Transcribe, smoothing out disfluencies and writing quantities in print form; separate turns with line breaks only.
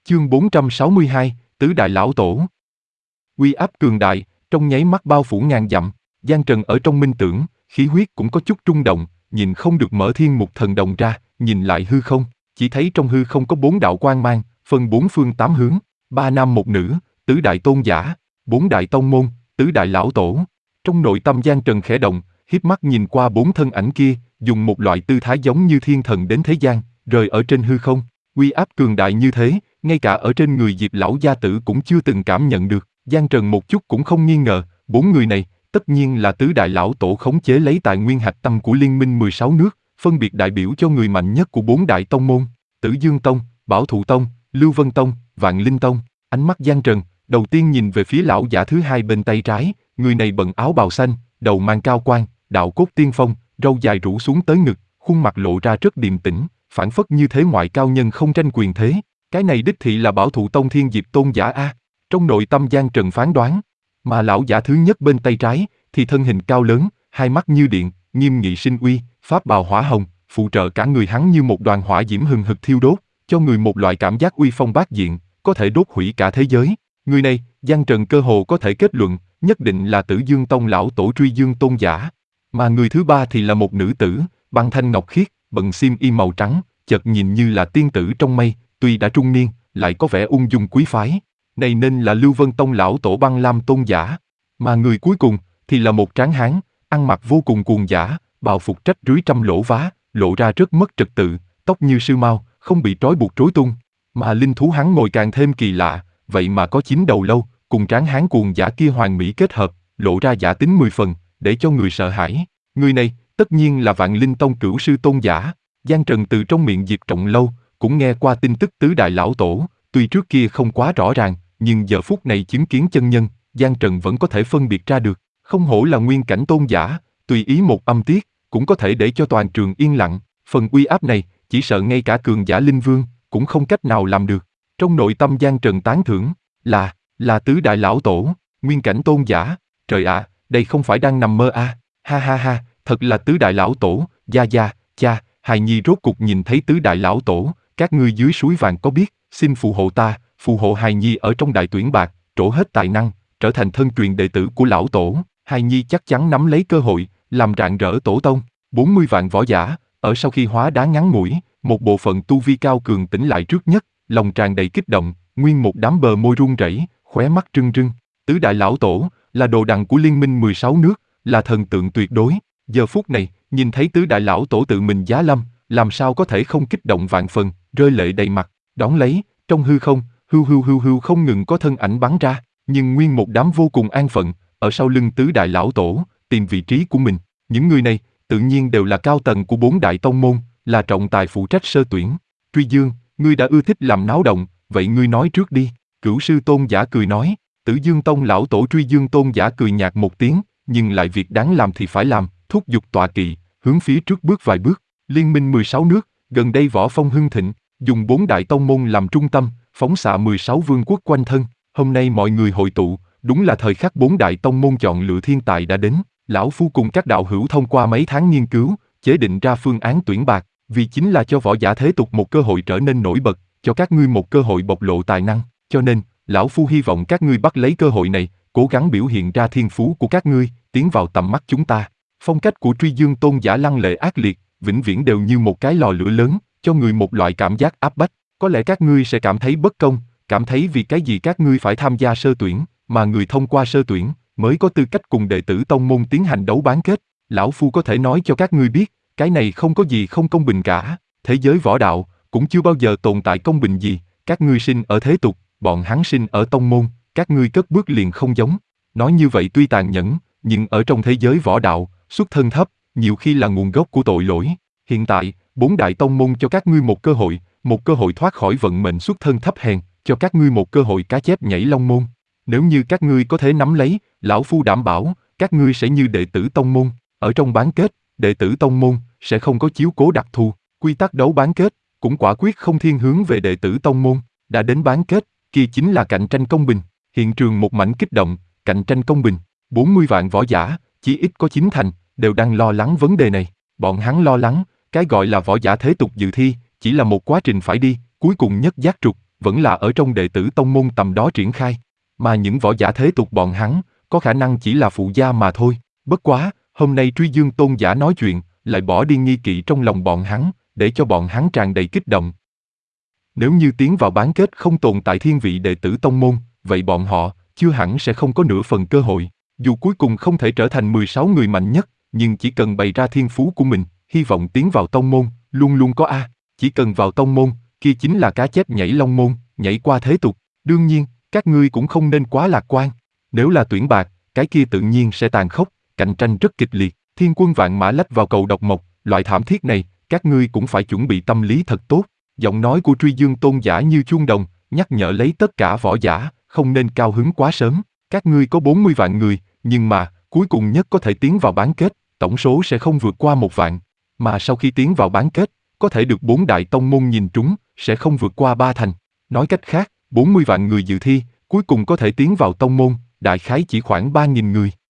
Chương 462, Tứ Đại Lão Tổ. Uy áp cường đại, trong nháy mắt bao phủ ngàn dặm. Giang Trần ở trong minh tưởng, khí huyết cũng có chút rung động, nhìn không được mở Thiên Mục Thần Đồng ra, nhìn lại hư không, chỉ thấy trong hư không có 4 đạo quang mang, phân 4 phương 8 hướng, 3 nam 1 nữ, tứ đại tôn giả, 4 đại tông môn, tứ đại lão tổ. Trong nội tâm Giang Trần khẽ động, hiếp mắt nhìn qua 4 thân ảnh kia, dùng một loại tư thái giống như thiên thần đến thế gian, rời ở trên hư không. Uy áp cường đại như thế, ngay cả ở trên người Diệp lão gia tử cũng chưa từng cảm nhận được. Giang Trần một chút cũng không nghi ngờ, 4 người này, tất nhiên là tứ đại lão tổ khống chế lấy tài nguyên hạch tâm của liên minh 16 nước, phân biệt đại biểu cho người mạnh nhất của 4 đại tông môn, Tử Dương Tông, Bảo Thụ Tông, Lưu Vân Tông, Vạn Linh Tông. Ánh mắt Giang Trần, đầu tiên nhìn về phía lão giả thứ hai bên tay trái, người này bận áo bào xanh, đầu mang cao quan, đạo cốt tiên phong, râu dài rủ xuống tới ngực, khuôn mặt lộ ra rất điềm tĩnh, phảng phất như thế ngoại cao nhân không tranh quyền thế. Cái này đích thị là Bảo Thụ Tông Thiên Diệp tôn giả a. Trong nội tâm Giang Trần phán đoán, mà lão giả thứ nhất bên tay trái thì thân hình cao lớn, hai mắt như điện, nghiêm nghị sinh uy, pháp bào hỏa hồng, phụ trợ cả người hắn như một đoàn hỏa diễm hừng hực thiêu đốt, cho người một loại cảm giác uy phong bát diện, có thể đốt hủy cả thế giới. Người này, Giang Trần cơ hồ có thể kết luận, nhất định là Tử Dương Tông lão tổ Truy Dương tôn giả. Mà người thứ ba thì là một nữ tử, băng thanh ngọc khiết, bận xiêm y màu trắng, chợt nhìn như là tiên tử trong mây, tuy đã trung niên, lại có vẻ ung dung quý phái. Này nên là Lưu Vân Tông lão tổ Băng Lam tôn giả. Mà người cuối cùng thì là một tráng hán, ăn mặc vô cùng cuồng dã, bào phục trách rưới trăm lỗ vá, lộ ra rất mất trật tự, tóc như sư mao, không bị trói buộc rối tung. Mà linh thú hắn ngồi càng thêm kỳ lạ, vậy mà có 9 đầu lâu, cùng tráng hán cuồng dã kia hoàn mỹ kết hợp, lộ ra giả tính 10 phần, để cho người sợ hãi. Người này, tất nhiên là Vạn Linh Tông cửu sư tôn giả. Giang Trần từ trong miệng Diệp Trọng Lâu, cũng nghe qua tin tức tứ đại lão tổ, tuy trước kia không quá rõ ràng, nhưng giờ phút này chứng kiến chân nhân, Giang Trần vẫn có thể phân biệt ra được. Không hổ là nguyên cảnh tôn giả, tùy ý một âm tiết, cũng có thể để cho toàn trường yên lặng. Phần uy áp này, chỉ sợ ngay cả cường giả linh vương, cũng không cách nào làm được. Trong nội tâm Giang Trần tán thưởng, là tứ đại lão tổ, nguyên cảnh tôn giả. Trời ạ, đây không phải đang nằm mơ à. Ha ha ha, thật là tứ đại lão tổ, gia, cha, hài nhi rốt cục nhìn thấy tứ đại lão tổ, các ngươi dưới suối vàng có biết, xin phù hộ ta, phù hộ hài nhi ở trong đại tuyển bạc, trổ hết tài năng, trở thành thân truyền đệ tử của lão tổ. Hài nhi chắc chắn nắm lấy cơ hội, làm rạng rỡ tổ tông. 40 vạn võ giả, ở sau khi hóa đá ngắn ngủi, một bộ phận tu vi cao cường tỉnh lại trước nhất, lòng tràn đầy kích động, nguyên một đám bờ môi run rẩy, khóe mắt trưng trưng. Tứ đại lão tổ, là đồ đằng của liên minh 16 nước, là thần tượng tuyệt đối. Giờ phút này, nhìn thấy tứ đại lão tổ tự mình giá lâm, làm sao có thể không kích động vạn phần, rơi lệ đầy mặt. Đón lấy, trong hư không, hưu không ngừng có thân ảnh bắn ra, nhưng nguyên một đám vô cùng an phận, ở sau lưng tứ đại lão tổ, tìm vị trí của mình. Những người này, tự nhiên đều là cao tầng của 4 đại tông môn, là trọng tài phụ trách sơ tuyển. Truy Dương, ngươi đã ưa thích làm náo động, vậy ngươi nói trước đi. Cửu sư tôn giả cười nói. Tử Dương Tông lão tổ Truy Dương tôn giả cười nhạt một tiếng, nhưng lại việc đáng làm thì phải làm, thúc giục tọa kỵ, hướng phía trước bước vài bước. Liên minh 16 nước, gần đây võ phong hưng thịnh, dùng 4 đại tông môn làm trung tâm, phóng xạ 16 vương quốc quanh thân. Hôm nay mọi người hội tụ, đúng là thời khắc 4 đại tông môn chọn lựa thiên tài đã đến. Lão phu cùng các đạo hữu thông qua mấy tháng nghiên cứu, chế định ra phương án tuyển bạc, vì chính là cho võ giả thế tục một cơ hội trở nên nổi bật, cho các ngươi một cơ hội bộc lộ tài năng. Cho nên, lão phu hy vọng các ngươi bắt lấy cơ hội này, cố gắng biểu hiện ra thiên phú của các ngươi, tiến vào tầm mắt chúng ta. Phong cách của Truy Dương tôn giả lăng lệ ác liệt, vĩnh viễn đều như một cái lò lửa lớn, cho người một loại cảm giác áp bách. Có lẽ các ngươi sẽ cảm thấy bất công, cảm thấy vì cái gì các ngươi phải tham gia sơ tuyển, mà người thông qua sơ tuyển mới có tư cách cùng đệ tử tông môn tiến hành đấu bán kết. Lão phu có thể nói cho các ngươi biết, cái này không có gì không công bình cả. Thế giới võ đạo cũng chưa bao giờ tồn tại công bình gì. Các ngươi sinh ở thế tục, bọn hắn sinh ở tông môn, các ngươi cất bước liền không giống. Nói như vậy tuy tàn nhẫn, nhưng ở trong thế giới võ đạo, xuất thân thấp, nhiều khi là nguồn gốc của tội lỗi. Hiện tại, 4 đại tông môn cho các ngươi một cơ hội thoát khỏi vận mệnh xuất thân thấp hèn, cho các ngươi một cơ hội cá chép nhảy long môn. Nếu như các ngươi có thể nắm lấy, lão phu đảm bảo, các ngươi sẽ như đệ tử tông môn. Ở trong bán kết, đệ tử tông môn sẽ không có chiếu cố đặc thù. Quy tắc đấu bán kết cũng quả quyết không thiên hướng về đệ tử tông môn. Đã đến bán kết, kia chính là cạnh tranh công bình. Hiện trường một mảnh kích động, cạnh tranh công bình. 40 vạn võ giả, chỉ ít có 9 thành, đều đang lo lắng vấn đề này. Bọn hắn lo lắng, cái gọi là võ giả thế tục dự thi, chỉ là một quá trình phải đi, cuối cùng nhất giác trục, vẫn là ở trong đệ tử tông môn tầm đó triển khai. Mà những võ giả thế tục bọn hắn, có khả năng chỉ là phụ gia mà thôi. Bất quá, hôm nay Truy Dương tôn giả nói chuyện, lại bỏ đi nghi kỵ trong lòng bọn hắn, để cho bọn hắn tràn đầy kích động. Nếu như tiến vào bán kết không tồn tại thiên vị đệ tử tông môn, vậy bọn họ, chưa hẳn sẽ không có nửa phần cơ hội. Dù cuối cùng không thể trở thành 16 người mạnh nhất, nhưng chỉ cần bày ra thiên phú của mình, hy vọng tiến vào tông môn, luôn luôn có a. Chỉ cần vào tông môn, kia chính là cá chép nhảy long môn, nhảy qua thế tục. Đương nhiên, các ngươi cũng không nên quá lạc quan. Nếu là tuyển bạc, cái kia tự nhiên sẽ tàn khốc, cạnh tranh rất kịch liệt. Thiên quân vạn mã lách vào cầu độc mộc, loại thảm thiết này, các ngươi cũng phải chuẩn bị tâm lý thật tốt. Giọng nói của Truy Dương tôn giả như chuông đồng, nhắc nhở lấy tất cả võ giả, không nên cao hứng quá sớm. Các ngươi có 40 vạn người, nhưng mà, cuối cùng nhất có thể tiến vào bán kết, tổng số sẽ không vượt qua 1 vạn. Mà sau khi tiến vào bán kết, có thể được 4 đại tông môn nhìn trúng, sẽ không vượt qua 3 thành. Nói cách khác, 40 vạn người dự thi, cuối cùng có thể tiến vào tông môn, đại khái chỉ khoảng 3.000 người.